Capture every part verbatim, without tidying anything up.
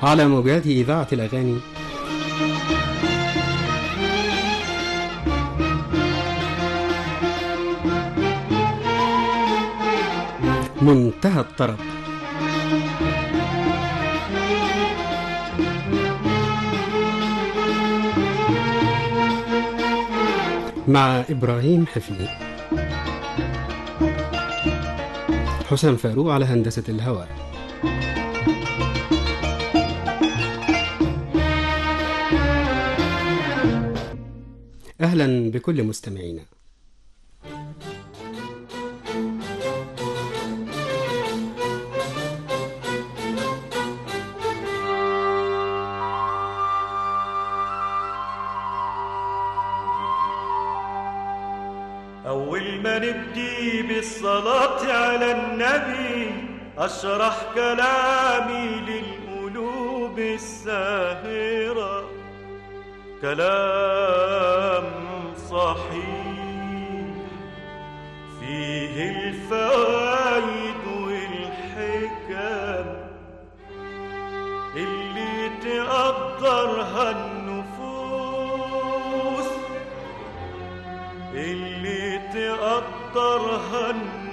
على موجات إذاعة الأغاني. منتهى الطرب مع إبراهيم حفني. حسام فاروق على هندسة الهواء. أهلا بكل مستمعينا. أول ما نبدي بالصلاة على النبي أشرح كلامي للقلوب الساهرة، كلام صحيح فيه الفوائد والحكم اللي تقدرها النفوس، اللي تقدرها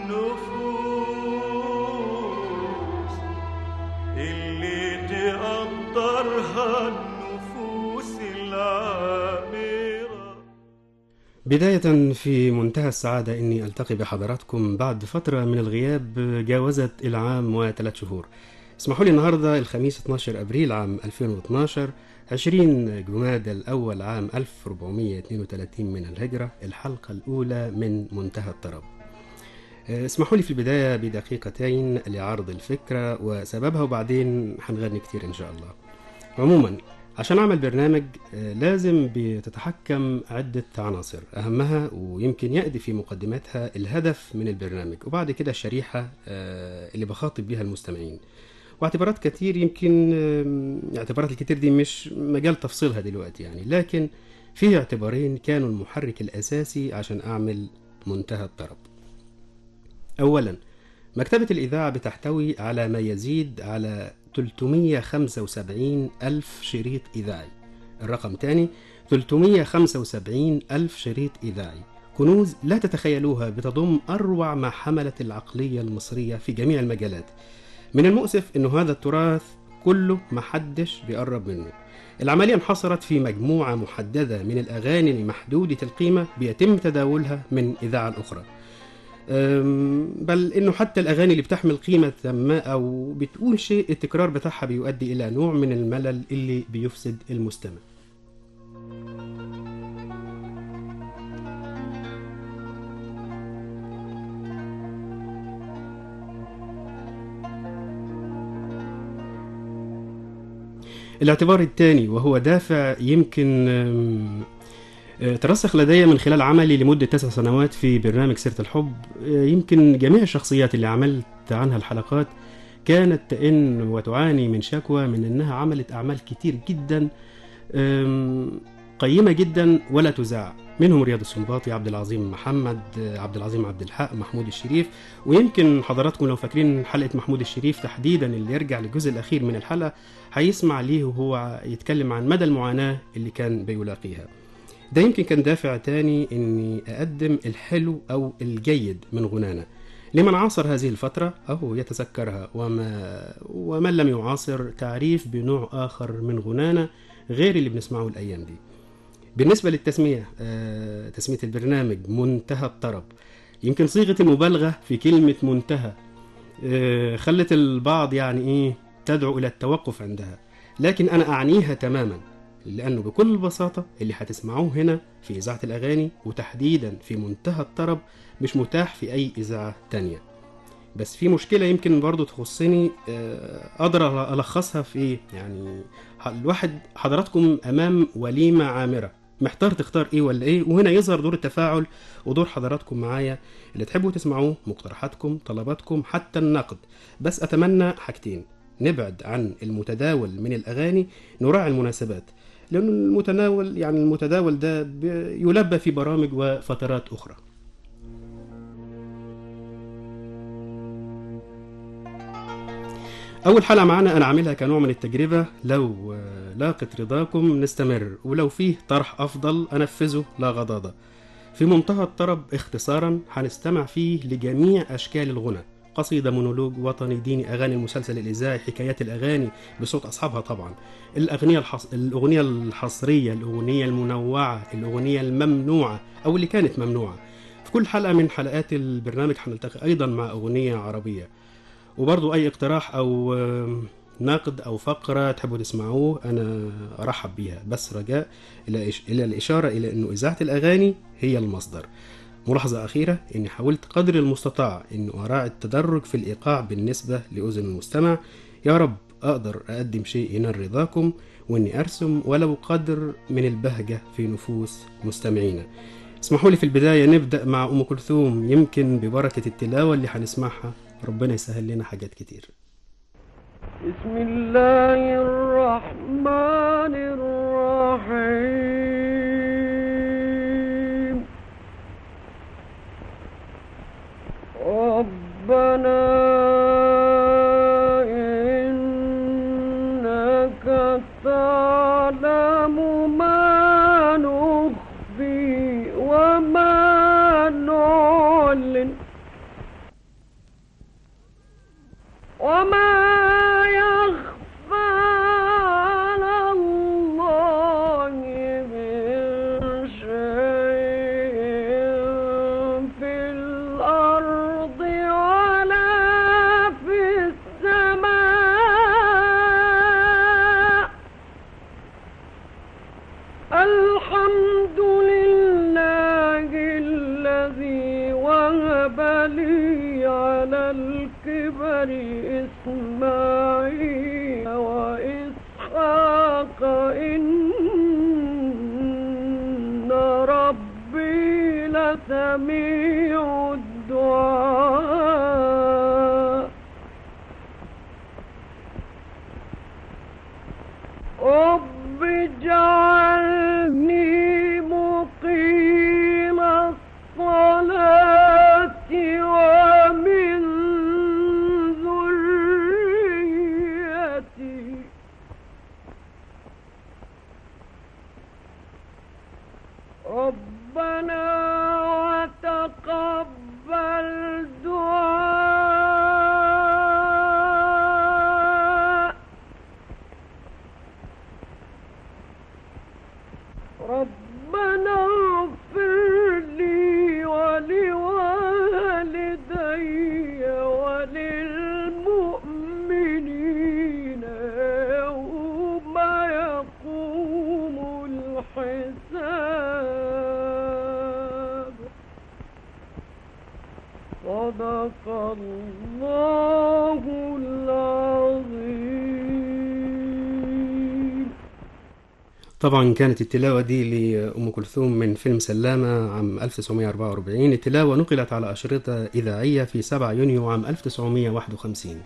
النفوس، اللي تقدرها النفوس العامرة. بداية في منتهى السعادة إني ألتقي بحضراتكم بعد فترة من الغياب جاوزت العام وثلاث شهور. اسمحوا لي النهاردة الخميس اثني عشر أبريل عام ألفين واثني عشر، عشرين جماد الأول عام ألف وأربعمائة واثنين وثلاثين من الهجرة، الحلقة الأولى من منتهى الطرب. اسمحوا لي في البداية بدقيقتين لعرض الفكرة وسببها، وبعدين هنغني كتير إن شاء الله. عموما عشان أعمل برنامج لازم بتتحكم عدة عناصر، أهمها ويمكن يأتي في مقدمتها الهدف من البرنامج، وبعد كده الشريحة اللي بخاطب بها المستمعين، واعتبارات كتير. يمكن اعتبارات الكتير دي مش مجال تفصيلها دلوقتي يعني، لكن فيه اعتبارين كانوا المحرك الأساسي عشان أعمل منتهى الطرب. أولا، مكتبة الإذاعة بتحتوي على ما يزيد على ثلاثمائة وخمسة وسبعين ألف شريط إذاعي. الرقم تاني ثلاثمائة وخمسة وسبعين ألف شريط إذاعي، كنوز لا تتخيلوها، بتضم أروع ما حملت العقلية المصرية في جميع المجالات. من المؤسف إنه هذا التراث كله محدش بيقرب منه. العملية انحصرت في مجموعة محددة من الأغاني المحدودة القيمة بيتم تداولها من إذاعة الأخرى، بل إنه حتى الأغاني اللي بتحمل قيمة ما أو بتقول شيء، التكرار بتاعها بيؤدي إلى نوع من الملل اللي بيفسد المستمع. الاعتبار الثاني وهو دافع يمكن ترسخ لدي من خلال عملي لمدة تسع سنوات في برنامج سيرة الحب. يمكن جميع الشخصيات اللي عملت عنها الحلقات كانت تئن وتعاني من شكوى من أنها عملت أعمال كتير جدا قيمة جدا ولا تذاع، منهم رياض السنباطي، عبد العظيم محمد، عبد العظيم عبد الحق، محمود الشريف. ويمكن حضراتكم لو فاكرين حلقة محمود الشريف تحديدا اللي يرجع للجزء الأخير من الحلقة هيسمع ليه وهو يتكلم عن مدى المعاناة اللي كان بيلاقيها. ده يمكن كان دافع تاني اني اقدم الحلو او الجيد من غنانا لمن عاصر هذه الفترة او يتذكرها، وما ومن لم يعاصر تعريف بنوع اخر من غنانا غير اللي بنسمعه الايام دي. بالنسبة للتسمية، آه تسمية البرنامج منتهى الطرب، يمكن صيغة المبالغة في كلمة منتهى آه خلت البعض يعني ايه تدعو الى التوقف عندها، لكن انا اعنيها تماما، لأنه بكل بساطة اللي هتسمعوه هنا في إذاعة الأغاني وتحديدا في منتهى الطرب مش متاح في أي إذاعة تانية. بس في مشكلة يمكن برضو تخصني، أقدر ألخصها في إيه؟ يعني الواحد حضراتكم أمام وليمة عامرة، محتار تختار إيه ولا إيه، وهنا يظهر دور التفاعل ودور حضراتكم معايا اللي تحبوا تسمعوه، مقترحاتكم، طلباتكم، حتى النقد. بس أتمنى حاجتين: نبعد عن المتداول من الأغاني، نراعي المناسبات، لأن المتناول يعني المتداول ده يلبى في برامج وفترات أخرى. أول حلقة معانا أنا عاملها كنوع من التجربة، لو آه، لاقت رضاكم نستمر، ولو فيه طرح أفضل أنفذه لا غضاضة. في منتهى الطرب اختصارا هنستمع فيه لجميع أشكال الغنى، قصيدة، مونولوج، وطني، ديني، أغاني المسلسل الإذاعي، حكايات الأغاني بصوت أصحابها طبعا، الأغنية الحص... الأغنية الحصرية، الأغنية المنوعة، الأغنية الممنوعة أو اللي كانت ممنوعة. في كل حلقة من حلقات البرنامج هنلتقي أيضا مع أغنية عربية. وبرضو أي اقتراح أو آم، نقد أو فقرة تحبوا تسمعوه أنا أرحب بيها، بس رجاء إلى إش... إلى الإشارة إلى أنه إذاعة الأغاني هي المصدر. ملاحظة أخيرة، أني حاولت قدر المستطاع أنه أراعي التدرج في الإيقاع بالنسبة لأذن المستمع. يا رب أقدر أقدم شيء ينال رضاكم، وأني أرسم ولو قدر من البهجة في نفوس مستمعينا. اسمحوا لي في البداية نبدأ مع أم كلثوم، يمكن ببركة التلاوة اللي هنسمعها ربنا يسهل لنا حاجات كتير. بسم الله الرحمن الرحيم. ربنا إنك تعلم ما نخفي وما نعلن وما يخفى على الله من شيء في الأرض ولا في السماء. الحمد لله الذي وهب لي على الكبر إسماعيل وإسحاق إن ربي لسميع الدعاء. رب اجعلني مقيم الصلاة ومن ذريتي ربنا وتقبل دعاء. ربنا اغفر لي ولوالدي وللمؤمنين يوم يقوم الحساب. صدق الله العظيم. طبعا كانت التلاوة دي لأم كلثوم من فيلم سلامة عام ألف وتسعمائة وأربعة وأربعين. التلاوة نقلت على أشرطة إذاعية في سبعة يونيو عام ألف وتسعمائة وواحد وخمسين.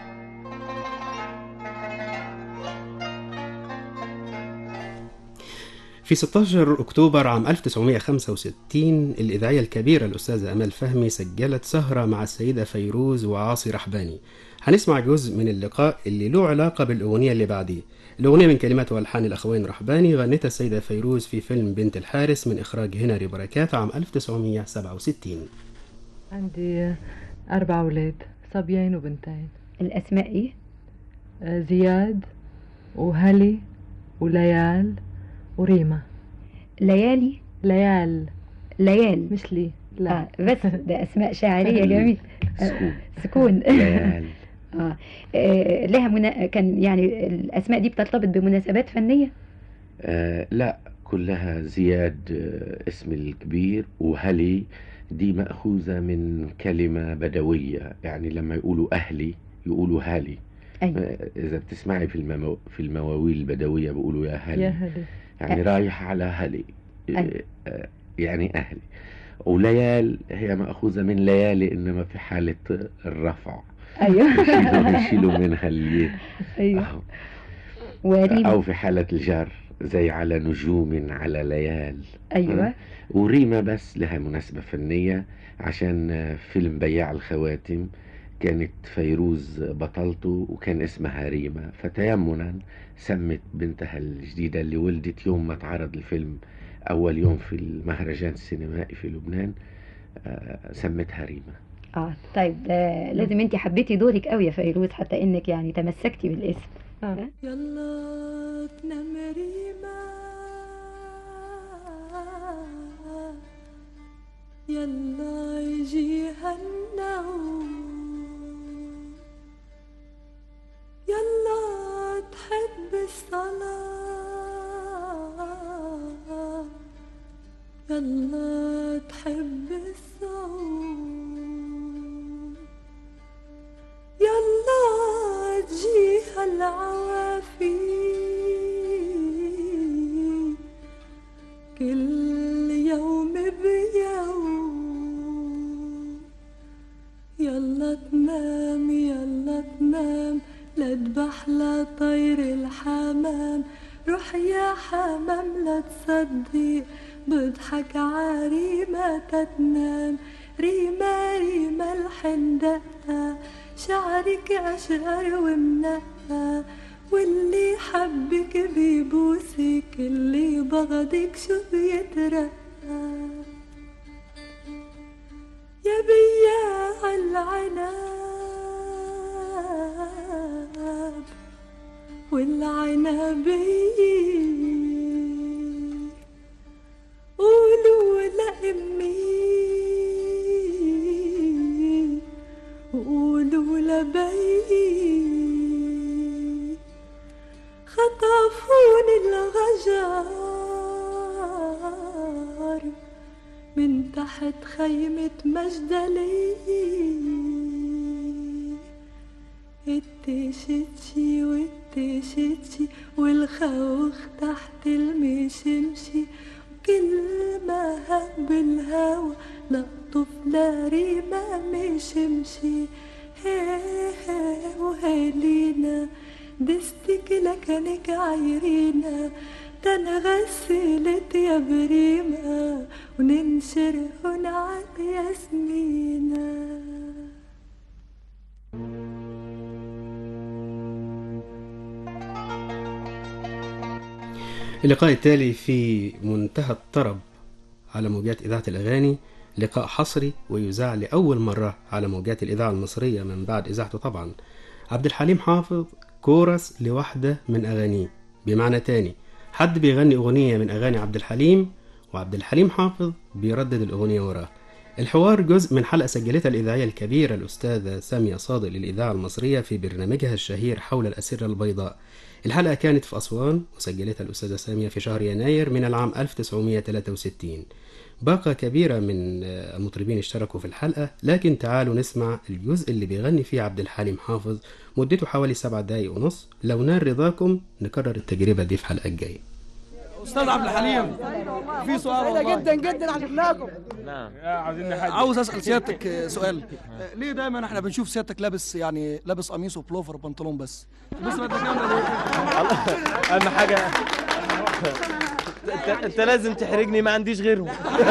في ستة عشر أكتوبر عام ألف وتسعمائة وخمسة وستين الإذاعية الكبيرة الأستاذة أمال فهمي سجلت سهرة مع السيدة فيروز وعاصي رحباني. هنسمع جزء من اللقاء اللي له علاقة بالأغنية اللي بعديه. الأغنية من كلمات وألحان الأخوين رحباني، غنتها السيدة فيروز في فيلم بنت الحارس من إخراج هنري بركات عام ألف وتسعمائة وسبعة وستين. عندي أربع أولاد، صبيين وبنتين. الأسماء إيه؟ آه، زياد وهلي وليال وريما. ليالي؟ ليال ليال مش لي لا. آه بس ده أسماء شاعرية جميل. سكون سكون. ليال. آه. آه لها منا... كان يعني الأسماء دي بترتبط بمناسبات فنية؟ آه لا، كلها زياد آه اسم الكبير، وهلي دي مأخوذة من كلمة بدوية، يعني لما يقولوا أهلي يقولوا هالي. أيوة. آه إذا بتسمعي في الممو... في المواويل البدوية بيقولوا يا هلي، يا هلي يعني أه. رايح على هلي. أيوة. آه يعني أهلي. وليال هي مأخوذة من ليالي، إنما في حالة الرفع. أيوة. يشيلوا يشيلوا منها اللي أيوة. وريما أو في حالة الجر زي على نجوم على ليال. أيوة. وريما بس لها مناسبة فنية عشان فيلم بياع الخواتم كانت فيروز بطلته وكان اسمها ريما، فتيمنا سمت بنتها الجديدة اللي ولدت يوم ما اتعرض الفيلم أول يوم في المهرجان السينمائي في لبنان، آه سمتها ريما. اه طيب آه لازم انت حبيتي دورك قوي يا فيروز حتى انك يعني تمسكتي بالاسم. آه. يلا تنام ريما، يلا يجيها النوم، يلا تحب الصلاة، يلا تحب الصوم، يلا تجيها العوافي كل يوم بيوم، يلا تنام يلا تنام لذبح لطير الحمام، روح يا حمام لا تصدق بضحك عريمة تتنام، ريما ريما الحندقة شعرك أشقر ومنقى، واللي حبك بيبوسك اللي بغضك شو بيترقى، يا بياع العنب والعنبية قولوا لأمي وقولوا لبي خطفوني الغجار من تحت خيمة مجدلي، التشتشي والتشتشي والخوخ تحت المشمشي، كل ما هب الهوى لقطف لريما مشمشي، هي هي وهالينا دستك لكنك عايرينا، تنغسلت يا بريمة وننشرهن على ياسمينة. اللقاء التالي في منتهى الطرب على موجات إذاعة الأغاني، لقاء حصري ويذاع لأول مرة على موجات الإذاعة المصرية من بعد إذاعته طبعا. عبد الحليم حافظ كورس لوحدة من أغانيه، بمعنى تاني حد بيغني أغنية من أغاني عبد الحليم وعبد الحليم حافظ بيردد الأغنية وراه. الحوار جزء من حلقة سجلتها الإذاعية الكبيرة الأستاذة سامية صادق للإذاعة المصرية في برنامجها الشهير حول الأسرة البيضاء. الحلقة كانت في أسوان وسجلتها الأستاذة سامية في شهر يناير من العام ألف وتسعمائة وثلاثة وستين. باقة كبيرة من المطربين اشتركوا في الحلقة، لكن تعالوا نسمع الجزء اللي بيغني فيه عبد الحليم حافظ، مدته حوالي سبع دقايق ونص. لو نال رضاكم نكرر التجربة دي في حلقة الجاية. أستاذ عبد الحليم، في سؤال والله جدا جدا عجبناكم. نعم عاوزين حاجة. عاوز أسأل سيادتك سؤال، ليه دايما احنا بنشوف سيادتك لابس يعني لابس قميص وبلوفر وبنطلون بس؟ بس بدك كاملة ليه؟ أهم حاجة انت انت لازم تحرجني، ما عنديش غيرهم.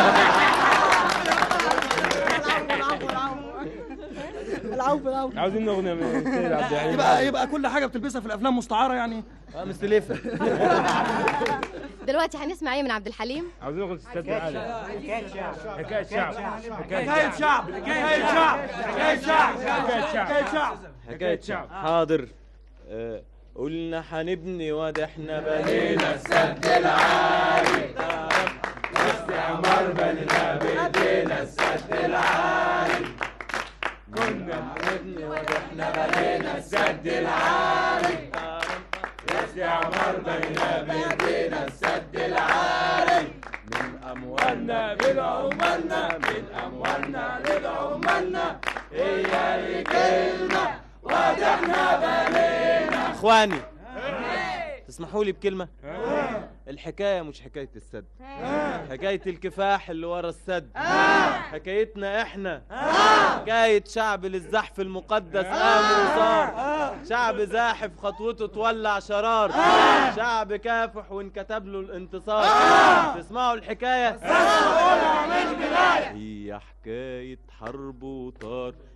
العفو العفو. عاوزين اغنيه من السيد عبد الحليم. يبقى يبقى كل حاجه بتلبسها في الافلام مستعاره يعني؟ اه مستلفه. دلوقتي هنسمع ايه من عبد الحليم؟ عاوزين اغنيه الستات العالي. حكايه شعب حكايه شعب حكايه شعب حكايه شعب حكايه شعب حكايه شعب حكايه شعب حكايه شعب. حاضر. قلنا هنبني واد احنا بنينا السد العالي، استعمار بنينا بايدينا السد العالي، كنا هنبني واد احنا بنينا السد العالي، استعمار بنينا بايدينا السد العالي، من اموالنا للعمالنا، من اموالنا للعمالنا، هي دي كلمه واد احنا بنينا. اخواني تسمحوا لي بكلمه؟ الحكايه مش حكايه السد، حكايه الكفاح اللي ورا السد، حكايتنا احنا حكايه شعب للزحف المقدس قام وصار، شعب زاحف خطوته تولع شرار، شعب كافح وانكتب له الانتصار. تسمعوا الحكايه؟ هي حكايه حرب وطار،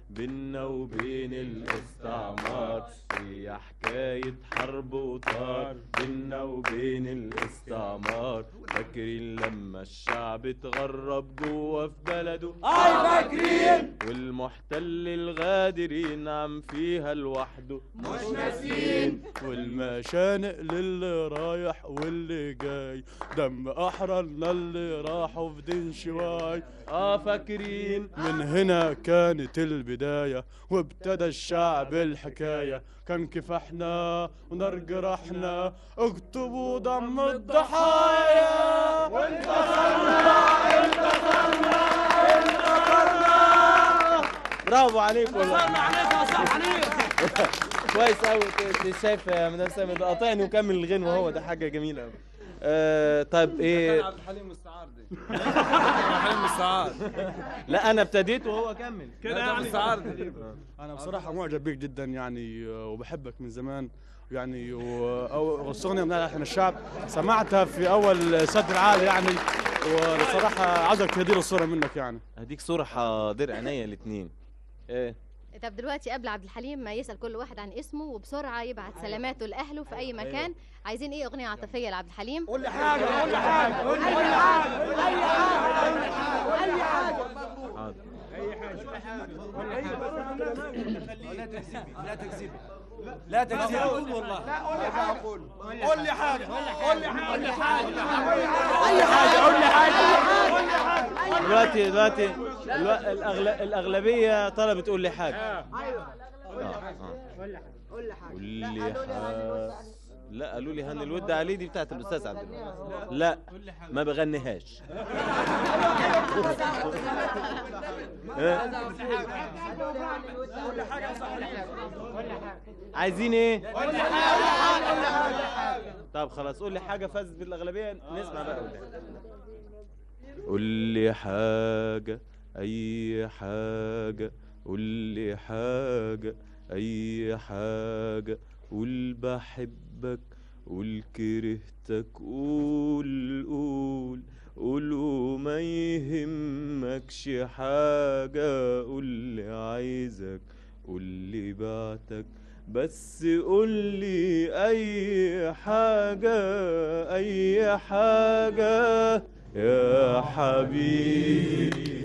بينا وبين الاستعمار، هي حكاية حرب وطار بينا وبين الاستعمار. فاكرين لما الشعب اتغرب جوا في بلده؟ اي فاكرين. والمحتل الغادر ينعم فيها لوحده مش ناسيين. والمشانق للي رايح واللي جاي، دم احررنا اللي راحوا في دين شواي. اه فاكرين. من هنا كانت البداية وابتدى الشعب الحكاية، كان كفاحنا ونار جرحنا اكتبوا دم الضحايا. وانتصرنا انتصرنا انتصرنا. برافو عليك والله. انتصرنا عليك يا صاحبي. كويس قوي. شايف يا مدام سامي ده قاطعني وكمل الغنوه، هو ده حاجه جميله قوي. آه طيب ايه؟ عبد الحليم مستعار دي. عبد الحليم مستعار. لا انا ابتديت وهو كمل كده يعني مستعار. انا بصراحه معجب بيك جدا يعني، وبحبك من زمان يعني، والاغنيه من احنا الشعب سمعتها في اول سد العالي يعني، وبصراحه عايزك تهدي الصوره منك يعني. هديك صوره حاضر عينيا الاثنين. ايه طب دلوقتي قبل عبد الحليم ما يسأل كل واحد عن اسمه وبسرعة يبعت سلاماته لأهله في أي مكان. أيوة. عايزين إيه أغنية عاطفية لعبد الحليم؟ قول لي حاجة. قول لي حاجة. قول لي حاجة. أي حاجة. أي حاجة. حاضر. أي حاجة. قول لي حاجة. لا تكذبي. لا تكذبي. لا تكذبي. والله. لا قول لي حاجة. قول لي حاجة. قول لي حاجة. قول لي حاجة. أي حاجة. قول لي حاجة. دلوقتي دلوقتي الأغلبية طلبت تقول لي حاجة. أيوه. قول لي حاجة. قول لي حاجة. لا قالوا لي هاني الود عليه دي بتاعت الأستاذ عبد الوهاب. لا ما بغنيهاش. عايزين ايه؟ طب خلاص قول لي حاجة فازت بالأغلبية نسمع بقى. قول لي حاجة أي حاجة. قول لي حاجة أي حاجة. قول بحبك. قول كرهتك. قول قول قول وما يهمكش حاجة. قول لي عايزك. قول لي بعتك. بس قول لي أي حاجة أي حاجة يا حبيبي.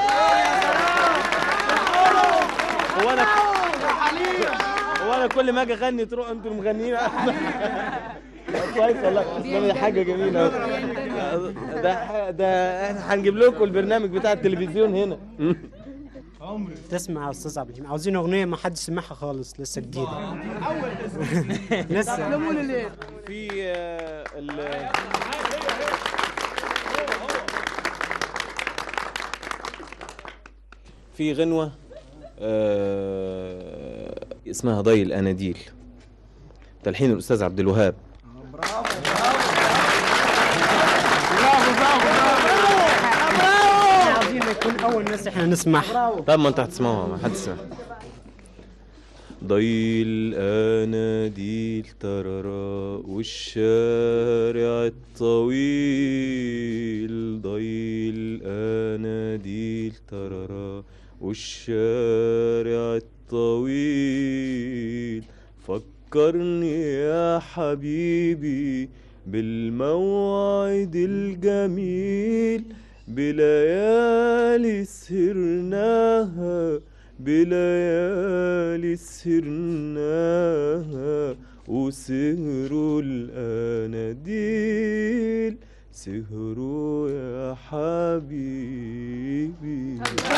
هو انا هو انا كل ما اجي اغني تروح انتوا المغنيين. كويس والله. ده حاجه جميله. ده ده احنا هنجيب لكم البرنامج بتاع التلفزيون هنا. تسمع يا استاذ عبد الحليم، عاوزين اغنيه ما حدش سمعها خالص لسه جديده. لسه في ال في غنوة آه اسمها ضي الأناديل، تلحين الأستاذ عبد الوهاب. برافو عاوزين نكون أول ناس احنا نسمعها. طب ما أنت هتسمعها ما حد سمعها. ضي الأناديل تررى والشارع الطويل. ضي الأناديل تررى والشارع الطويل. فكرني يا حبيبي بالموعد الجميل، بليالي سهرناها بليالي سهرناها. وسهروا الأناديل سهروا يا حبيبي.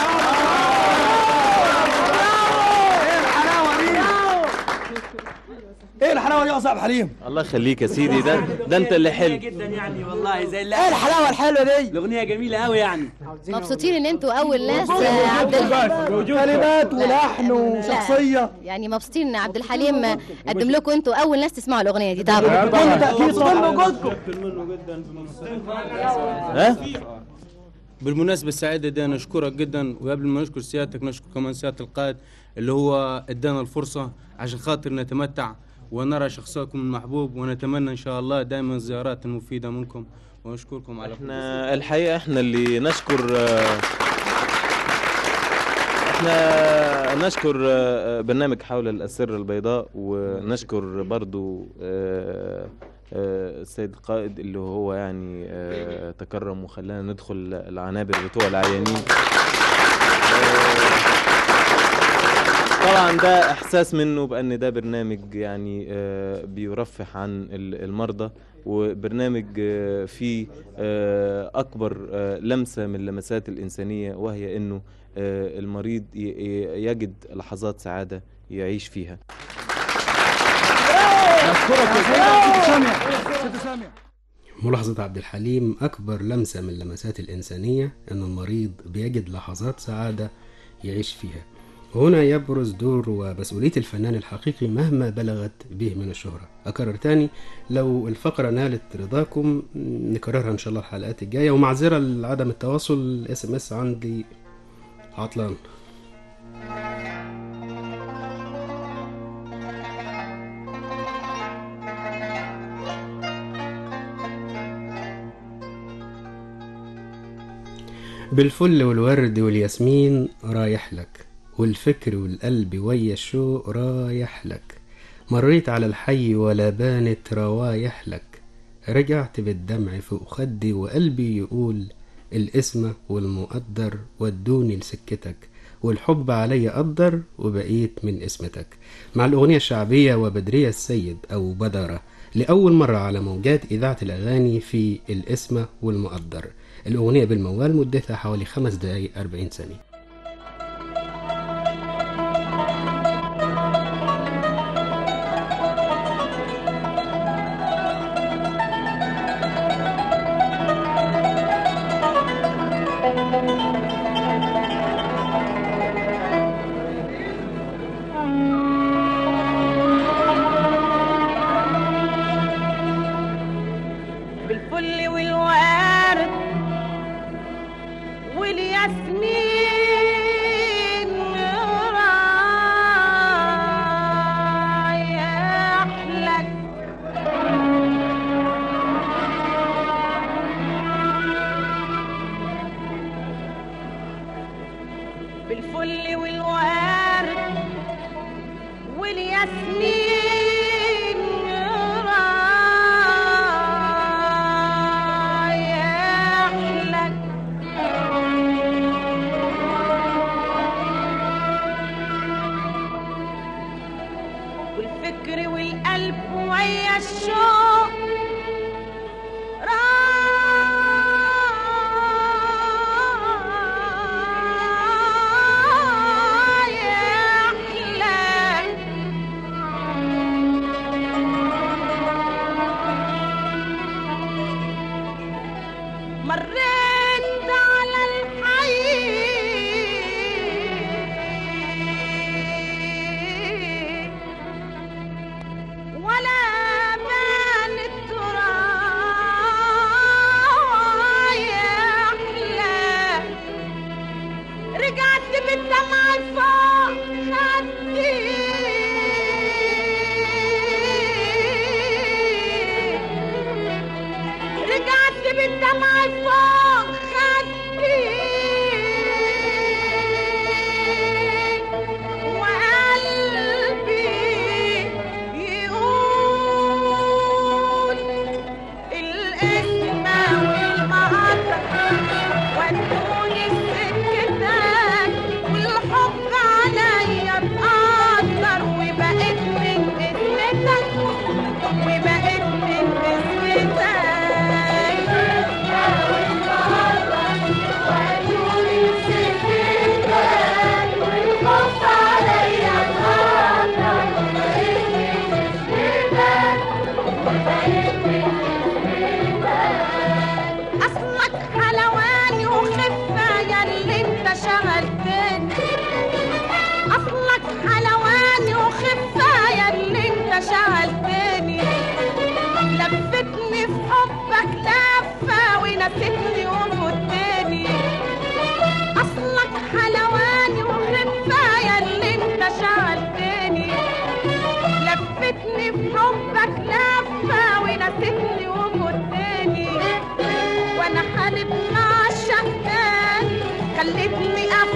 ايه الحلاوه دي يا صاحب حليم؟ الله يخليك يا سيدي. ده ده انت اللي حلو جدا يعني والله. زي ايه الحلاوه الحلوه دي؟ الاغنيه جميله قوي يعني. مبسوطين ان انتوا اول ناس عبد الحليم كلمات ولحن وشخصيه. يعني مبسوطين ان عبد الحليم قدم لكم انتوا اول ناس تسمعوا الاغنيه دي. طبعا كل تاكيد من وجودكم. ها بالمناسبة السعيدة دي نشكرك جدا، وقبل ما نشكر سيادتك نشكر كمان سيادة القائد اللي هو ادانا الفرصة عشان خاطر نتمتع ونرى شخصكم المحبوب، ونتمنى ان شاء الله دائما الزيارات المفيدة منكم، ونشكركم على احنا الحقيقة احنا اللي نشكر احنا نشكر برنامج حول الأسرة البيضاء، ونشكر برضو السيد القائد اللي هو يعني تكرم وخلانا ندخل العنابر بتوع العيانين. طبعا ده احساس منه بان ده برنامج يعني بيرفه عن المرضى، وبرنامج فيه اكبر لمسة من لمسات الانسانية، وهي انه المريض يجد لحظات سعادة يعيش فيها. ملاحظة عبد الحليم: أكبر لمسة من لمسات الإنسانية أن المريض بيجد لحظات سعادة يعيش فيها. هنا يبرز دور ومسؤولية الفنان الحقيقي مهما بلغت به من الشهرة. أكرر تاني، لو الفقرة نالت رضاكم نكررها إن شاء الله الحلقات الجاية، ومعذرة لعدم التواصل، الاس ام اس عندي عطلان. بالفل والورد والياسمين رايح لك، والفكر والقلب ويا الشوق رايح لك، مريت على الحي ولا بانت روايح لك، رجعت بالدمع فوق خدي وقلبي يقول الاسمة والمقدر ودوني لسكتك، والحب علي قدر وبقيت من اسمتك. مع الأغنية الشعبية وبدرية السيد أو بدرة لأول مرة على موجات إذاعة الأغاني في الاسمة والمقدر. الأغنية بالموال مدتها حوالي خمس دقايق أربعين ثانية. بالفل والورد والياسمين رايح لك، بالفل والورد والياسمين رايح لك، والفكر والقلب ويا الشوق رايح لك، مريت على الحي ولا بانت رايح لك، رجعت بالدمع فوق خدي رجعت بالدمع فوق خدي وقلبي يقول الاسم والمقدر ودوني سكتك، والحب عليا اتقدر وبقيت من اسمتك وبقيت من اسمتك. أصلك حلواني وخفة ياللي انت شغلتني، أصلك حلواني وخفة ياللي انت شغلتني، لفتني في حبك لفة ونسيتني وفوتني، أصلك حلواني وخفة ياللي انت شغلتني، لفتني في حبك لفة ونسيتني وفوتني، وانا حالب مع الشهدان خلتني أفكر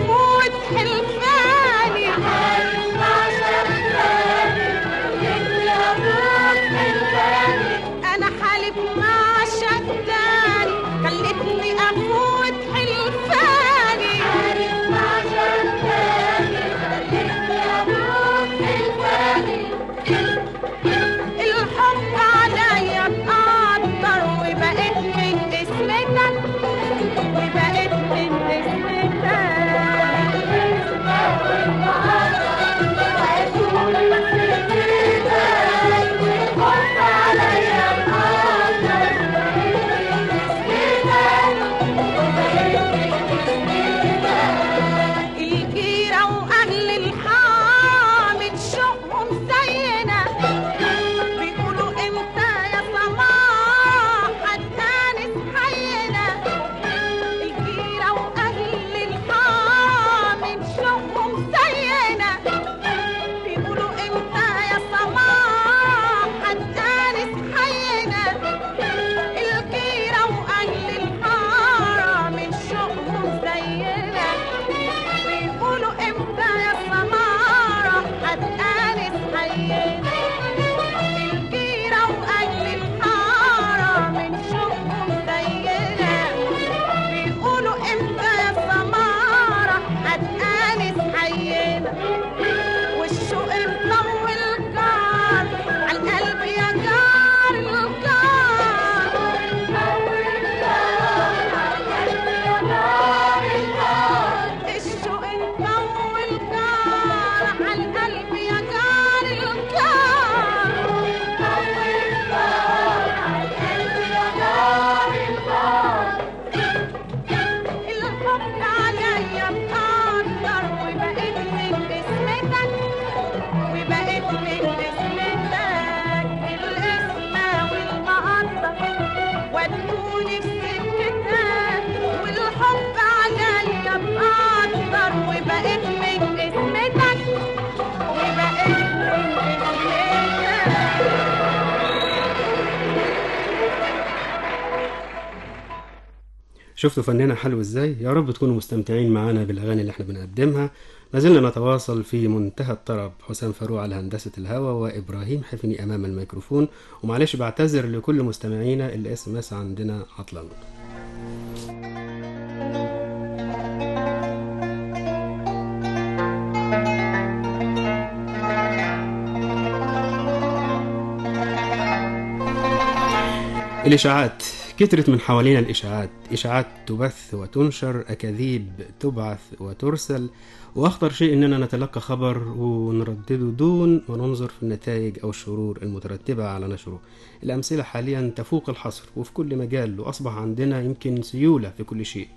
شفتوا فننا حلو ازاي؟ يا رب تكونوا مستمتعين معانا بالاغاني اللي احنا بنقدمها. ما زلنا نتواصل في منتهى الطرب، حسام فاروق على هندسة الهواء وابراهيم حفني امام الميكروفون. ومعلش بعتذر لكل مستمعينا اللي اس ام اس عندنا عطلان. الإشاعات كترت من حوالينا، الإشاعات إشاعات تبث وتنشر، أكاذيب تبعث وترسل، وأخطر شيء إننا نتلقى خبر ونردده دون ما ننظر في النتائج أو الشرور المترتبة على نشره. الأمثلة حاليا تفوق الحصر وفي كل مجال، وأصبح عندنا يمكن سيولة في كل شيء.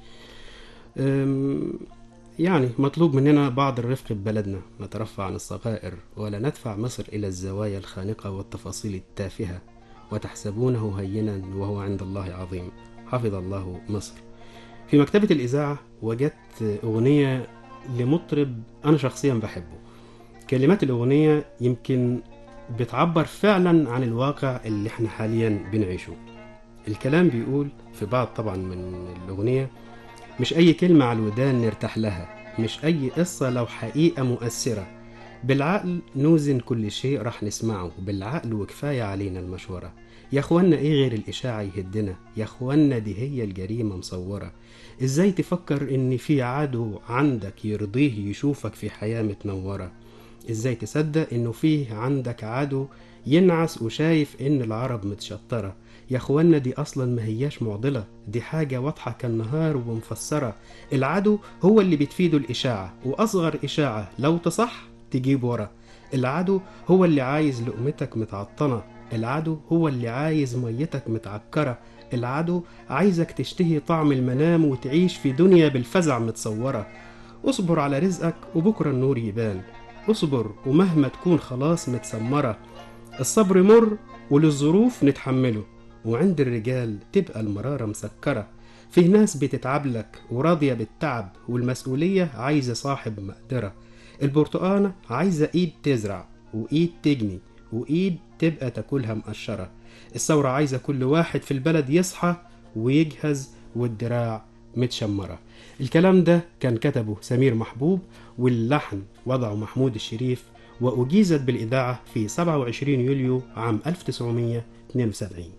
يعني مطلوب مننا بعض الرفق ببلدنا، نترفع عن الصغائر ولا ندفع مصر إلى الزوايا الخانقة والتفاصيل التافهة، وتحسبونه هينا وهو عند الله عظيم. حفظ الله مصر. في مكتبة الإذاعة وجدت أغنية لمطرب أنا شخصيا بحبه. كلمات الأغنية يمكن بتعبر فعلا عن الواقع اللي احنا حاليا بنعيشه. الكلام بيقول في بعض طبعا من الأغنية: مش أي كلمة على الودان نرتاح لها، مش أي قصة لو حقيقة مؤثرة، بالعقل نوزن كل شيء راح نسمعه، بالعقل وكفاية علينا المشورة. يا اخوانا ايه غير الاشاعة يهدنا، يا اخوانا دي هي الجريمة مصورة. ازاي تفكر ان في عدو عندك يرضيه يشوفك في حياة متنورة؟ ازاي تصدق انه فيه عندك عدو ينعس وشايف ان العرب متشطرة؟ يا اخوانا دي اصلا ما هياش معضلة، دي حاجة واضحة كالنهار ومفسرة. العدو هو اللي بتفيده الاشاعة، واصغر اشاعة لو تصح تجيب ورا. العدو هو اللي عايز لقمتك متعطنة، العدو هو اللي عايز ميتك متعكرة، العدو عايزك تشتهي طعم المنام وتعيش في دنيا بالفزع متصورة. اصبر على رزقك وبكرة النور يبان، اصبر ومهما تكون خلاص متسمرة. الصبر مر وللظروف نتحمله، وعند الرجال تبقى المرارة مسكرة. فيه ناس بتتعبلك وراضية بالتعب، والمسؤولية عايزة صاحب مقدرة. البرتقانة عايزة ايد تزرع وايد تجني وايد تبقى تاكلها مقشرة. الثورة عايزة كل واحد في البلد يصحى ويجهز والدراع متشمرة. الكلام ده كان كتبه سمير محبوب، واللحن وضعه محمود الشريف، وأجيزت بالإذاعة في سبعة وعشرين يوليو عام ألف وتسعمية واثنين وسبعين.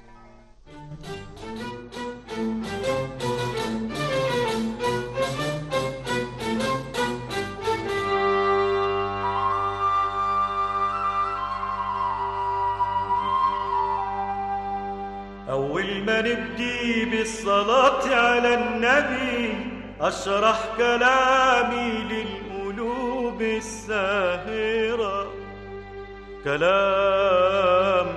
أول ما نبدي بالصلاة على النبي أشرح كلامي للقلوب الساهرة، كلام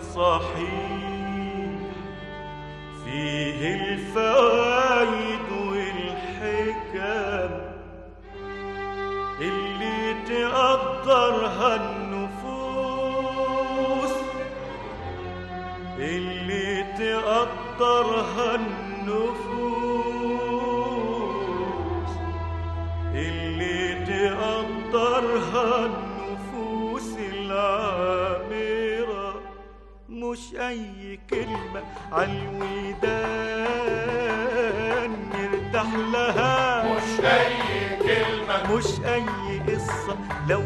صحيح فيه الفوائد والحكم اللي تقدرها النفوس، اللي تقدرها النفوس، اللي تقدرها النفوس العامرة. مش أي كلمة عالودان نرتاح لها، مش أي كلمة، مش أي قصة لو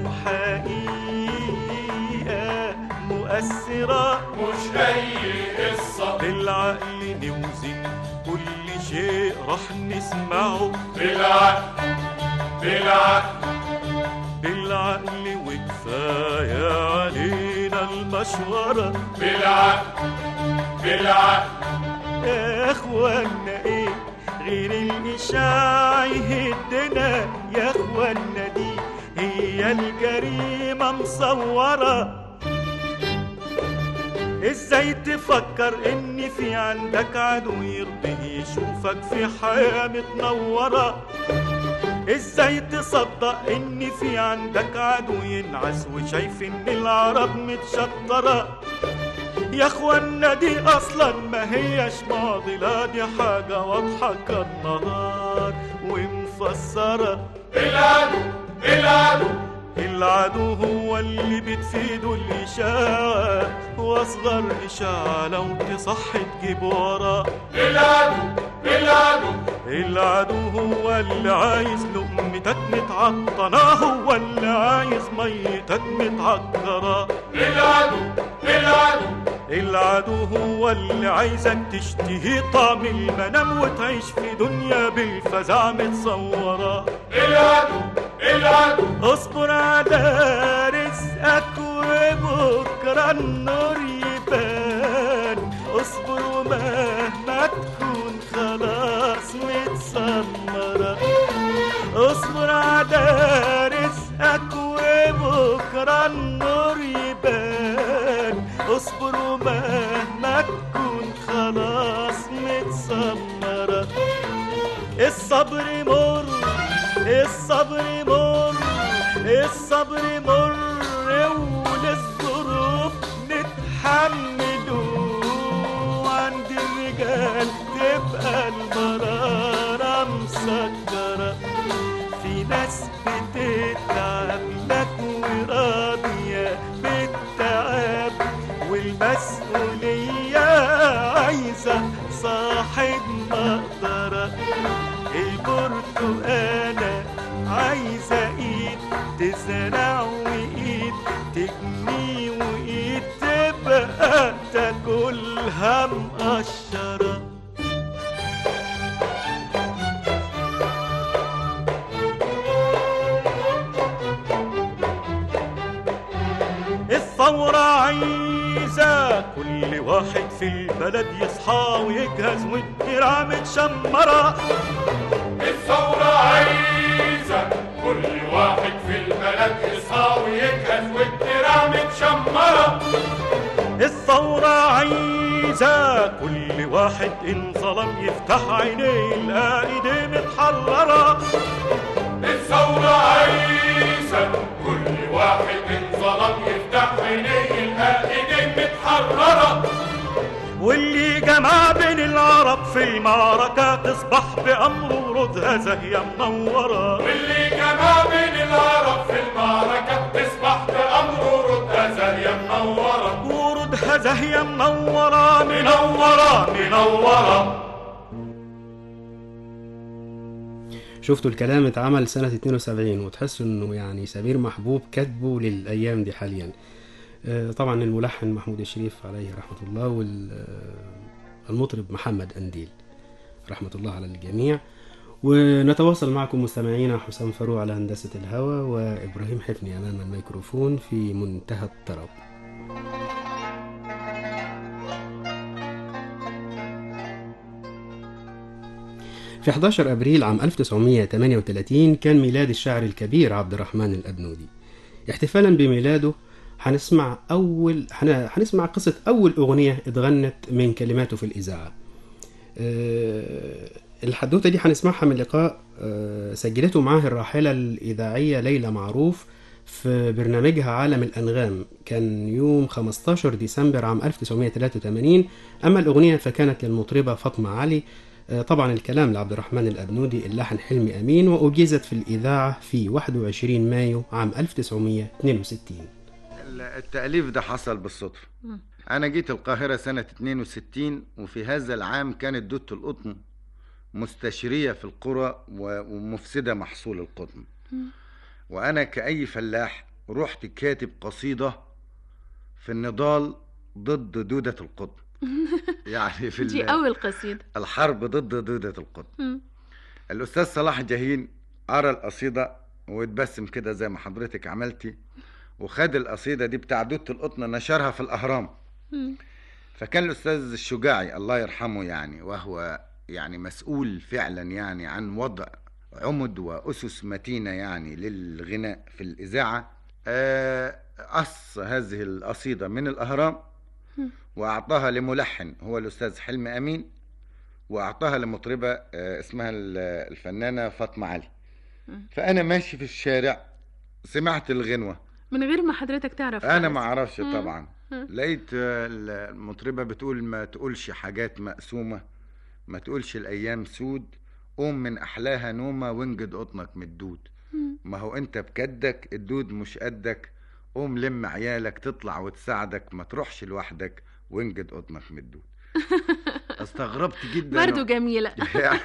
حقيقة مؤثرة، مش أي قصة بالعقل نوزن كل شيء راح نسمعه، بالعقل بالعقل بالعقل وكفاية علينا المشورة، بالعقل بالعقل. يا اخوانا ايه غير الإشاعة يهدنا، يا اخوانا دي هي الجريمة مصورة. ازاي تفكر ان في عندك عدو يرضيه يشوفك في حياة متنورة؟ ازاي تصدق ان في عندك عدو ينعس وشايف ان العرب متشطرة؟ يا اخوانا دي اصلا ما هيش معضلة، دي حاجة واضحة كالنهار ومفسرة. العدو العدو العدو هو اللي بتفيده الإشاعة، واصغر إشاعة لو تصح تجيب ورا. العدو العدو العدو هو اللي عايز لقمتك متعطنة، هو اللي عايز ميتك متعكرة. العدو العدو العدو هو اللي عايزك تشتهي طعم المنام وتعيش في دنيا بالفزع متصورة. العدو العدو اصبر على رزقك وبكرة النور يبان، اصبر ومهما تكون خلاص متسمرة. اصبر على رزقك وبكرة النور يبان، اصبر ومهما تكون خلاص متسمرة. الصبر مر الصبر مر الصبر مر وللظروف نتحمله، عند الرجال تبقى المرارة مسكرة. في ناس بتتعب لك وراضية بالتعب، والمسؤولية عايزة صاحب مقدرة. البرتقالة عايزة ايد تزرع وايد تجني وايد تبقى تاكلها مقشرة. الثورة عايزة كل واحد في البلد يصحى ويجهز والدرع متشمرة. الثورة عايزة كل واحد في البلد يصحى ويجهز والدرع متشمرة. الثورة عايزة كل واحد إن ظلم يفتح عينيه يلقى إيديه متحررة. الثورة عايزة كل واحد إن ظلم يفتح عينيه يلقى إيديه متحررة. واللي جمع بين العرب في المعركة تصبح بأمره ورودها زاهية منورة. واللي جمع بين العرب في المعركة تصبح بأمره ورودها زاهية منورة. ورودها زاهية منورة منورة منورة. شفتوا الكلام اتعمل سنة اتنين وسبعين وتحسوا انه يعني سمير محبوب كاتبه للأيام دي حاليا. طبعا الملحن محمود الشريف عليه رحمة الله، والمطرب محمد أنديل رحمة الله على الجميع. ونتواصل معكم مستمعينا حسام فاروق على هندسة الهواء وإبراهيم حفني أمام الميكروفون في منتهى الطرب. في أحد عشر أبريل عام ألف وتسعمائة وثمانية وثلاثين كان ميلاد الشاعر الكبير عبد الرحمن الأبنودي. احتفالا بميلاده هنسمع أول هنسمع قصة أول أغنية اتغنت من كلماته في الإذاعة. أه الحدوتة دي هنسمعها من لقاء أه سجلته معاه الراحلة الإذاعية ليلى معروف في برنامجها عالم الأنغام، كان يوم خمسة عشر ديسمبر عام ألف وتسعمائة وثلاثة وثمانين. أما الأغنية فكانت للمطربة فاطمة علي. أه طبعا الكلام لعبد الرحمن الأبنودي، اللحن حلمي أمين، وأجيزت في الإذاعة في واحد وعشرين مايو عام ألف وتسعمائة واثنين وستين. التأليف ده حصل بالصدفة. أنا جيت القاهرة سنة اثنين وستين، وفي هذا العام كانت دوت القطن مستشرية في القرى ومفسدة محصول القطن. وأنا كأي فلاح رحت كاتب قصيدة في النضال ضد دودة القطن. يعني في دي أول قصيدة الحرب ضد دودة القطن. الأستاذ صلاح جاهين قرأ القصيدة واتبسم كده زي ما حضرتك عملتي، وخد القصيدة دي بتاع دودة القطن نشرها في الأهرام. فكان الأستاذ الشجاعي الله يرحمه يعني، وهو يعني مسؤول فعلا يعني عن وضع عمد وأسس متينة يعني للغناء في الإذاعة، قص هذه القصيدة من الأهرام وأعطاها لملحن هو الأستاذ حلمي أمين، وأعطاها لمطربة اسمها الفنانة فاطمة علي. فأنا ماشي في الشارع سمعت الغنوة من غير ما حضرتك تعرف. أنا ما أعرفش طبعا. لقيت المطربة بتقول ما تقولش حاجات مقسومة، ما تقولش الأيام سود، قوم من أحلاها نومة وانجد قطنك من الدود. ما هو أنت بكدك الدود مش قدك، قوم لم عيالك تطلع وتساعدك، ما تروحش لوحدك وانجد قطنك من الدود. استغربت جدا برضه جميلة.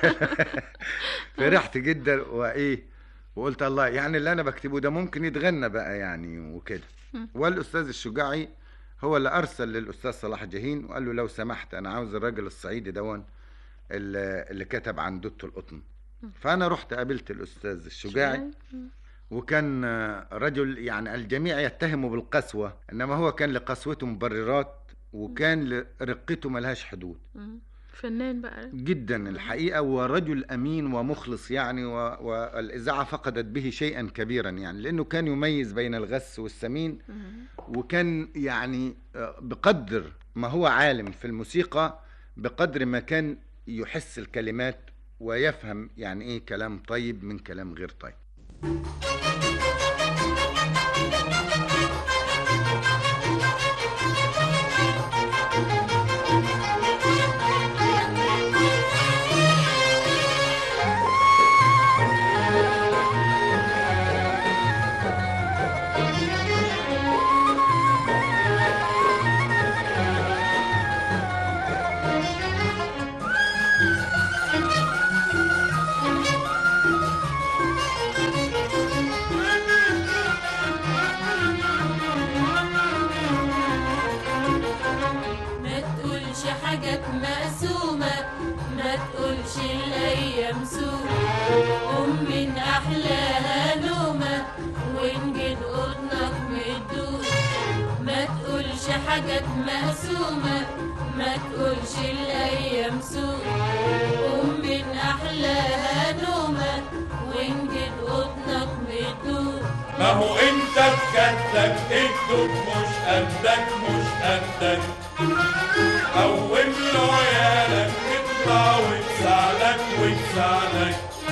فرحت جدا وايه وقلت الله، يعني اللي انا بكتبه ده ممكن يتغنى بقى يعني وكده. والاستاذ الشجاعي هو اللي ارسل للاستاذ صلاح جاهين وقال له لو سمحت انا عاوز الراجل الصعيدي دون اللي اللي كتب عن دوت القطن. فانا رحت قابلت الاستاذ الشجاعي، وكان رجل يعني الجميع يتهمه بالقسوة، انما هو كان لقسوته مبررات وكان لرقته ملهاش حدود. فنان بقى جدا الحقيقة، ورجل أمين ومخلص يعني، والإذاعة فقدت به شيئا كبيرا يعني، لأنه كان يميز بين الغث والسمين، وكان يعني بقدر ما هو عالم في الموسيقى بقدر ما كان يحس الكلمات ويفهم يعني إيه كلام طيب من كلام غير طيب. حاجات مقسومة، ما تقولش الأيام سوق، قوم من أحلاها نومة وإن جيت قطنك مدوق. ما هو أنت بجدك الدود مش قدك مش قدك، قوم له عيالك تطلع وتساعدك وتساعدك.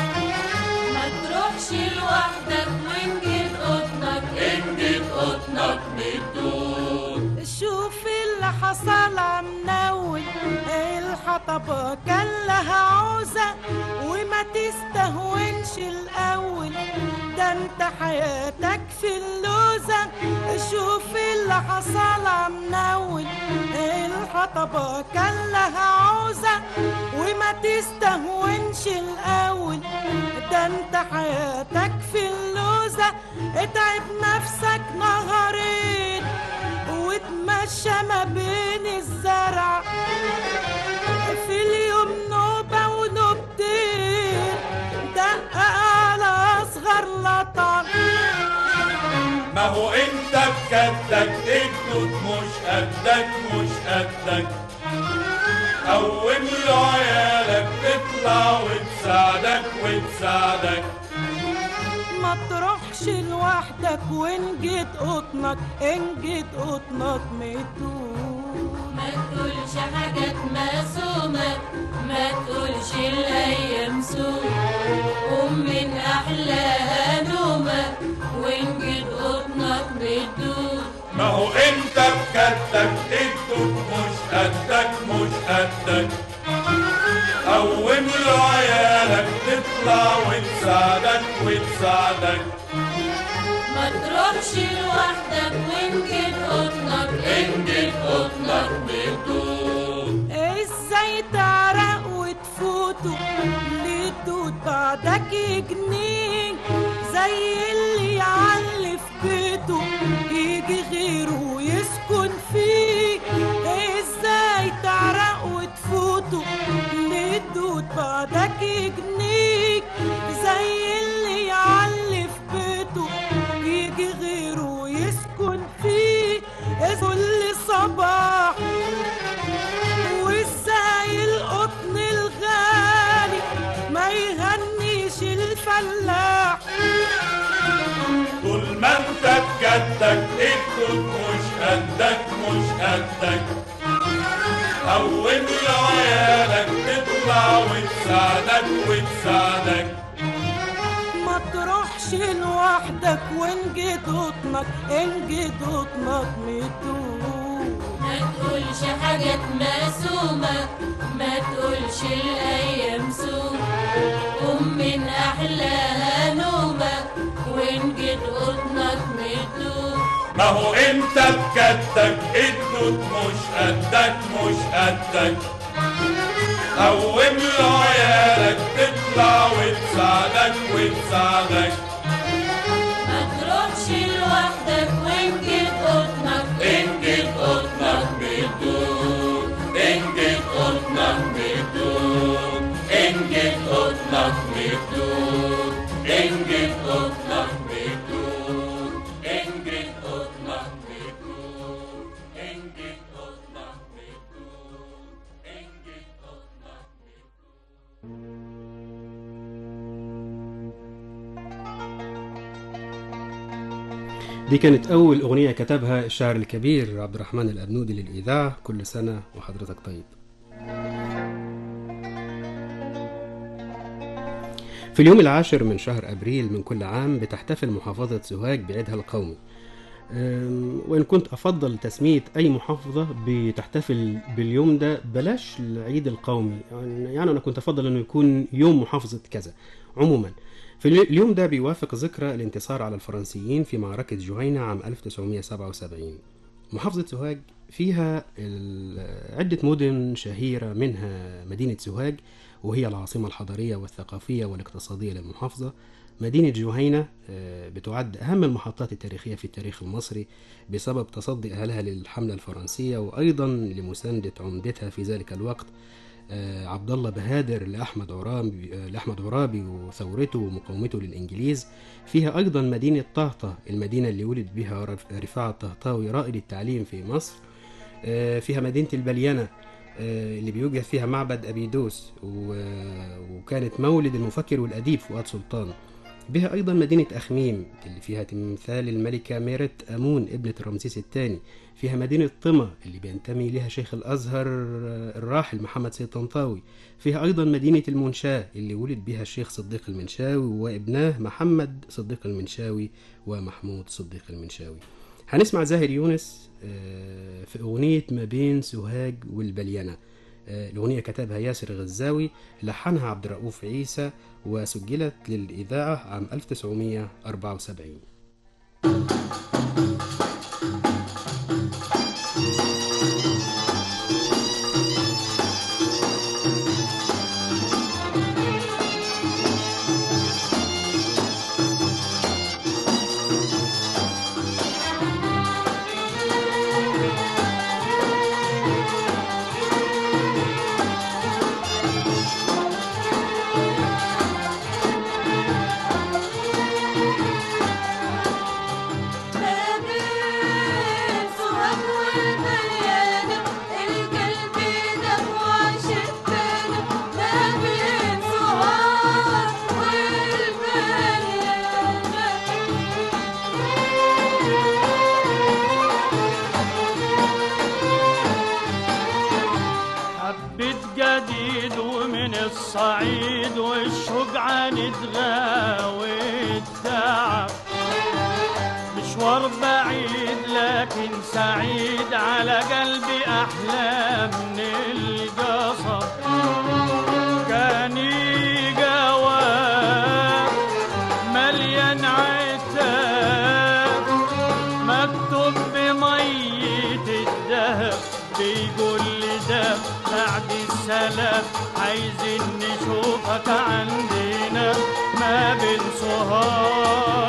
ما تروحش لوحدك وإن جيت قطنك إن جيت قطنك مدوق. شوف اللي حصل عمناول، الحطبة كان لها عوزة وما تستهونش الأول، ده انت حياتك في اللوزة. شوف اللي حصل عمناول، الحطبة كان لها عوزة وما تستهونش الأول، ده انت حياتك في اللوزة. اتعب نفسك نهارين وتمشى ما بين الزرع، في اليوم نوبة ونوبتين دقق على أصغر لطم. ما هو أنت بجدك الدود مش قدك مش قدك، قوم له عيالك تطلع وتساعدك وتساعدك. ما تروحش لوحدك وإن جيت قطنك إن جيت قطنك مدوق. ما تقولش حاجات مقسومة، ما تقولش الأيام سوق، قوم من أحلاها نومة وإن جيت قطنك مدوق. ما هو أنت بجدك الدود مش قدك مش قدك، قوم له عيالك تطلع وتساعدك وتساعدك. ما تروحش لوحدك وإن جيت قطنك إن جيت قطنك مدوق. ازاي تعرق وتفوتوا للدود بعدك يجنين، زي اللي يعلي في بيته يجي غيره يسكن فيه. ازاي تعرق وتفوتوا للدود بعدك يجنيك، زي اللي يعلي في بيته يجي غيره يسكن فيه. كل صباح وازاي القطن الغالي ما يهنيش الفلاح. طول ما انت بجدك الدود مش قدك مش قدك، قوم له عيالك تطلع وتساعدك وتساعدك. ما تروحش لوحدك وإن جيت قطنك إن جيت قطنك مدوق. ما تقولش حاجات مقسومة، ما تقولش الأيام سوق، قوم من أحلاها نومة وإن جيت قطنك مدوق. ما هو أنت بجدك الدود مش قدك مش قدك، قوم له عيالك تطلع وتساعدك وتساعدك. ما تروحش لوحدك وانجد قطنك، انجد قطنك بدون، انجد قطنك بدون، انجد قطنك بدون، انجد قطنك بدون، انجد قطنك بدون، انجد قطنك بدون، انجد قطنك. دي كانت أول أغنية كتبها الشاعر الكبير عبد الرحمن الأبنودي للإذاعة. كل سنة وحضرتك طيب. في اليوم العاشر من شهر أبريل من كل عام بتحتفل محافظة سوهاج بعيدها القومي، وإن كنت أفضل تسمية أي محافظة بتحتفل باليوم ده بلاش العيد القومي، يعني أنا كنت أفضل أنه يكون يوم محافظة كذا. عموما في اليوم ده بيوافق ذكرى الانتصار على الفرنسيين في معركة جهينة عام ألف وتسعمائة وسبعة وسبعين. محافظة سوهاج فيها عدة مدن شهيرة، منها مدينة سوهاج وهي العاصمة الحضارية والثقافية والاقتصادية للمحافظة. مدينة جهينة بتعد أهم المحطات التاريخية في التاريخ المصري بسبب تصدي أهلها للحملة الفرنسية، وأيضا لمساندة عمدتها في ذلك الوقت عبد الله بهادر لأحمد عرابي لأحمد عرابي وثورته ومقاومته للإنجليز. فيها أيضا مدينة طهطة، المدينة اللي ولد بها رفاعة الطهطاوي رائد التعليم في مصر. فيها مدينة البليانة اللي بيوجد فيها معبد أبيدوس، وكانت مولد المفكر والأديب فؤاد سلطان. بها أيضا مدينة أخميم اللي فيها تمثال الملكة ميرت أمون ابنة رمسيس الثاني. فيها مدينة طمة اللي بينتمي لها شيخ الأزهر الراحل محمد سيد طنطاوي. فيها أيضا مدينة المنشاة اللي ولد بها الشيخ صديق المنشاوي وابناه محمد صديق المنشاوي ومحمود صديق المنشاوي. هنسمع زاهر يونس في أغنية ما بين سوهاج والبليانة. الأغنية كتبها ياسر غزاوي، لحنها عبد الرؤوف عيسى، وسجلت للإذاعة عام ألف وتسعمائة وأربعة وسبعين. الصعيد والشوق عندها والتعب، مشوار بعيد لكن سعيد، على قلبي أحلى من القصر. كان جواب مليان عتاب مكتوب بمية الدهب، بيقول لي ده بعد السلام عايزين نشوفك عندنا ما بين سوهاج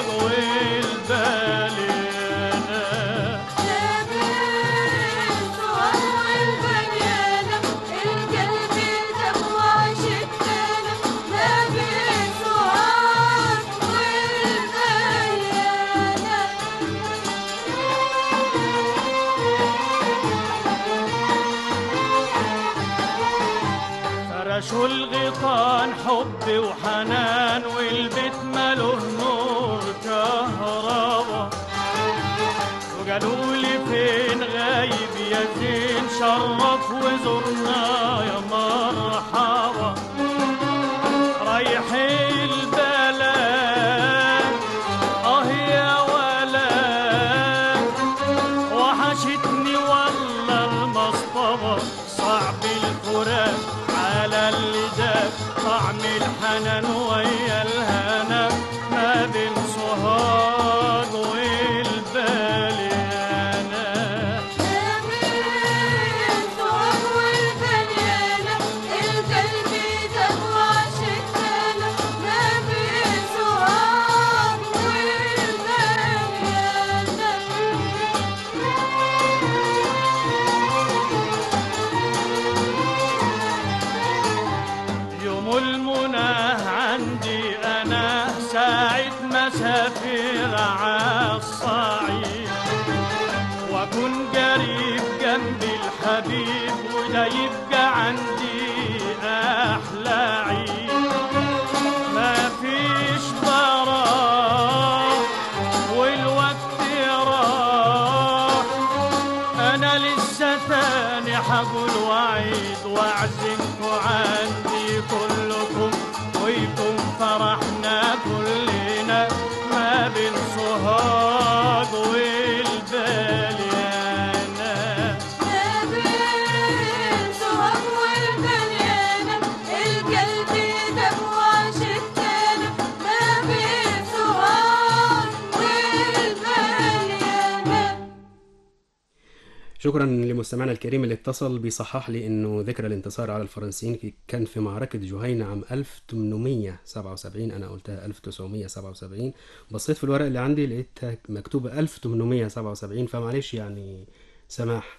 والبليانة. ما بين سوهاج والبليانة القلب دم وعشقنا، ما بين سوهاج والبليانة. فرشوا الغيطان حب وحنان، والبيت ماله نور كهربا، وقالوا لي فين غايب يا زين، شرف وزرنا يا مرحبا. رايح البلد اه يا ولد، وحشتني والله المصطبة، صعب الفراق على اللي داب، طعم الحنان ويا الهنا ما بين سوهاج والبليانة. ما بين سوهاج والبليانة القلب أسافر عالصعيد وأكون قريب جنب الحبيب وده يبقى عندي أحلى عيد مفيش براح والوقت راح أنا لسه تاني حقول وعيد وأعزمكوا عندي كلكم ويكون فرحنا كلنا ما بين صهاج والبليانة ما بين صهاج والبليانة القلب دب وعشقتنا ما بين صهاج والبليانة. شكرا لمستمعنا الكريم اللي اتصل بيصحح لي انه ذكرى الانتصار على الفرنسيين في- كان في معركة جهينة عام ألف وثمانمائة وسبعة وسبعين. انا قلتها ألف وتسعمائة وسبعة وسبعين، بصيت في الورق اللي عندي لقيتها مكتوبة ألف وثمانمائة وسبعة وسبعين، فمعلش يعني سماح.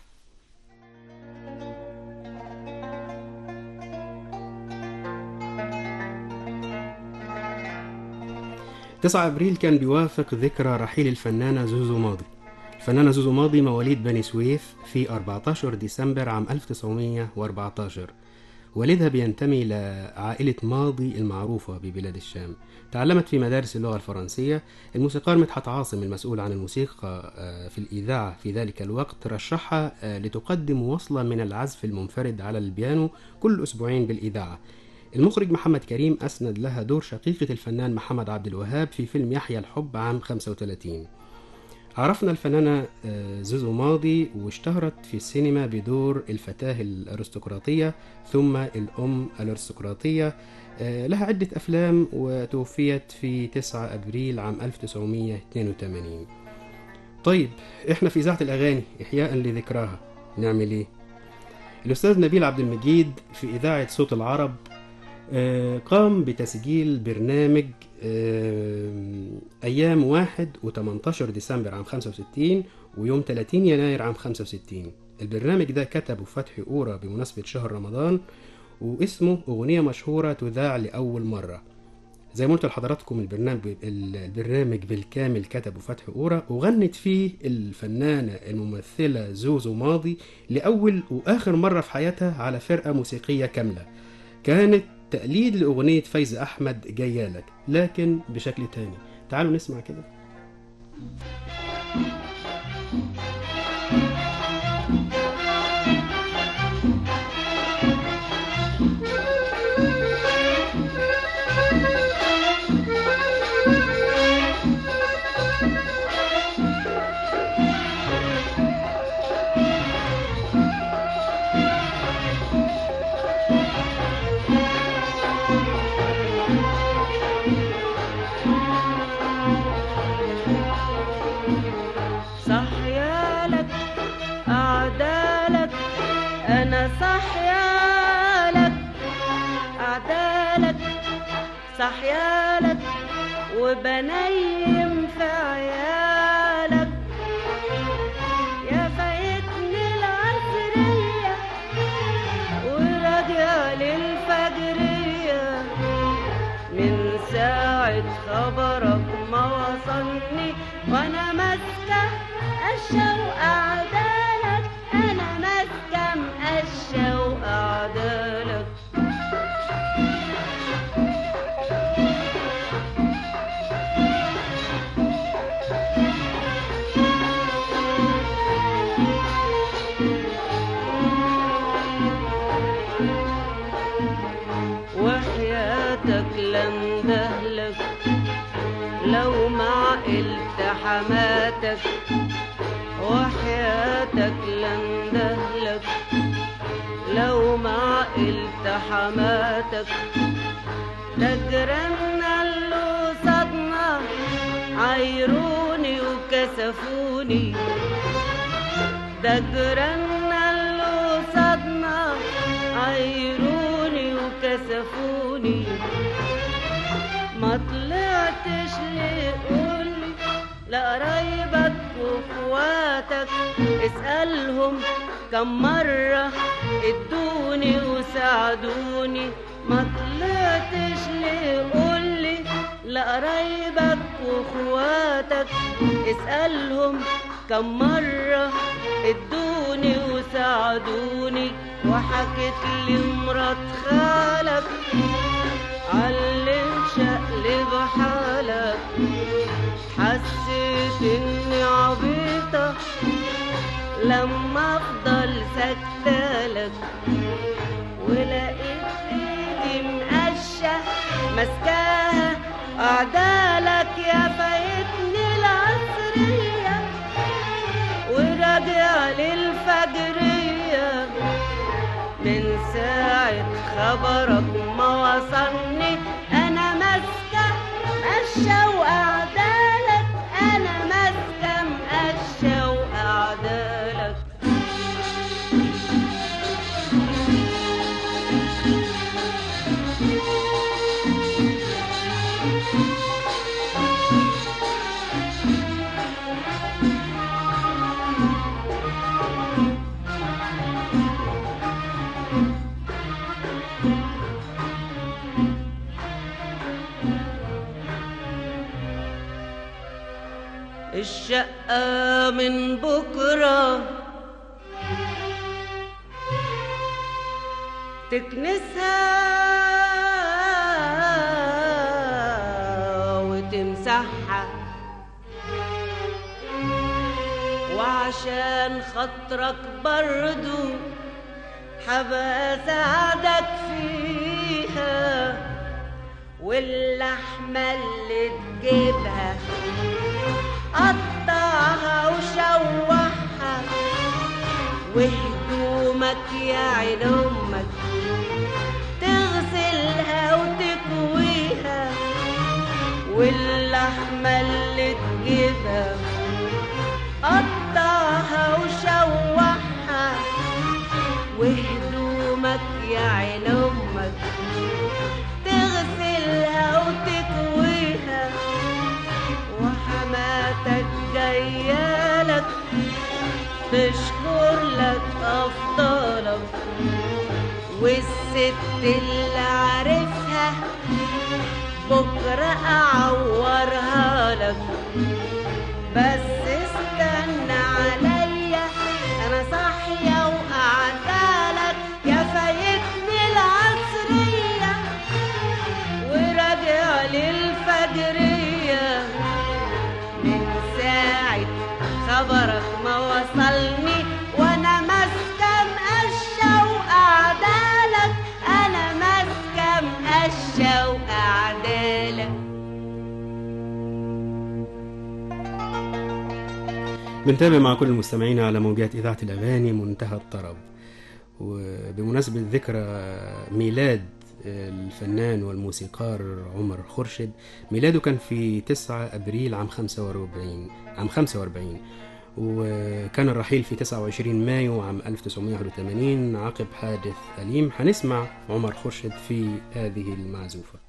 تسعة أبريل كان بيوافق ذكرى رحيل الفنانة زوزو ماضي. الفنانة زوزو ماضي مواليد بني سويف في أربعة عشر ديسمبر عام ألف وتسعمائة وأربعة عشر. والدها بينتمي لعائلة ماضي المعروفة ببلاد الشام. تعلمت في مدارس اللغة الفرنسية. الموسيقار مدحت عاصم المسؤول عن الموسيقى آه، في الإذاعة في ذلك الوقت رشحها آه، لتقدم وصلة من العزف المنفرد على البيانو كل أسبوعين بالإذاعة. المخرج محمد كريم أسند لها دور شقيقة الفنان محمد عبد الوهاب في فيلم يحيى الحب عام خمسة وثلاثين. عرفنا الفنانة آه، زوزو ماضي واشتهرت في السينما بدور الفتاة الأرستقراطية ثم الأم الأرستقراطية. آه، لها عدة أفلام وتوفيت في تسعة أبريل عام ألف وتسعمائة واثنين وثمانين. طيب احنا في إذاعة الأغاني إحياء لذكراها نعمل إيه؟ الأستاذ نبيل عبد المجيد في إذاعة صوت العرب آه، قام بتسجيل برنامج آه، أيام واحد وتمنتاشر ديسمبر عام خمسة وستين ويوم ثلاثين يناير عام خمسة وستين. البرنامج ده كتبه فتحي أورا بمناسبة شهر رمضان واسمه أغنية مشهورة تذاع لأول مرة. زي ما قلت لحضراتكم البرنامج البرنامج بالكامل كتبه فتحي أورا وغنت فيه الفنانة الممثلة زوزو ماضي لأول وآخر مرة في حياتها على فرقة موسيقية كاملة. كانت تقليد لأغنية فايز أحمد جايالك لكن بشكل تاني. تعالوا نسمع كده. صحيالك أعدالك أنا صحيالك أعدالك صحيالك وبنيم في عيالك يا فايتني العصرية وراجع للفجرية من ساعة خبرك ما وصلني وانا ماسكة الشوق أعدالك أنا ماسكة الشوق أعدالك وحياتك لندهلك لو ما عقلت حماتك وحياتك لندهلك لو ما عقلت حماتك تجرنا اللي صدنا عايروني وكسفوني تجرنا اللي صدنا عايروني وكسفوني ما طلعتش ليه قولي لقرايبك واخواتك اسألهم كم مرة ادوني وساعدوني ما طلعتش ليه قولي لقرايبك واخواتك اسألهم كم مرة ادوني وساعدوني، وحكت لي مرات خالك علي شقلب حالك. حسيت اني عبيطة لما افضل سكتالك، ولقيت ايدي مقشة مسكاها اعدالك. يا فايتني العصرية وراجع للفجرية، من ساعة خبرك ما وصلني انا ماسكة مقشة واعدالك، انا ماسكة مقشة واعدالك. الشقة من بكرة تكنسها وتمسحها، وعشان خاطرك برضو حبقى ساعدك فيها، واللحمة اللي تجيبها قطعها وشوحها، وهدومك يا عين امك تغسلها وتكويها، واللحمة اللي تجيبها قطعها وشوحها، وهدومك يا عين امك تغسلها وتكويها، وحماتك جايالك تشكر لك افضالك، والست اللي عارفها بكره اعورها لك. بس استنى عليا انا صاحيه وقعدالك، يا فايتني العصريه وراجع للفجريه، من ساعه خبرك ما وصلني وانا ماسكه مقشه وقعدالك، انا ماسكه مقشه وقعدالك. بنتابع مع كل المستمعين على موجات إذاعة الأغاني منتهى الطرب. وبمناسبة ذكرى ميلاد الفنان والموسيقار عمر خورشيد، ميلاده كان في تسعة أبريل عام خمسة وأربعين عام خمسة وأربعين، وكان الرحيل في تسعة وعشرين مايو عام ألف وتسعمائة وواحد وثمانين عقب حادث أليم. هنسمع عمر خورشيد في هذه المعزوفة.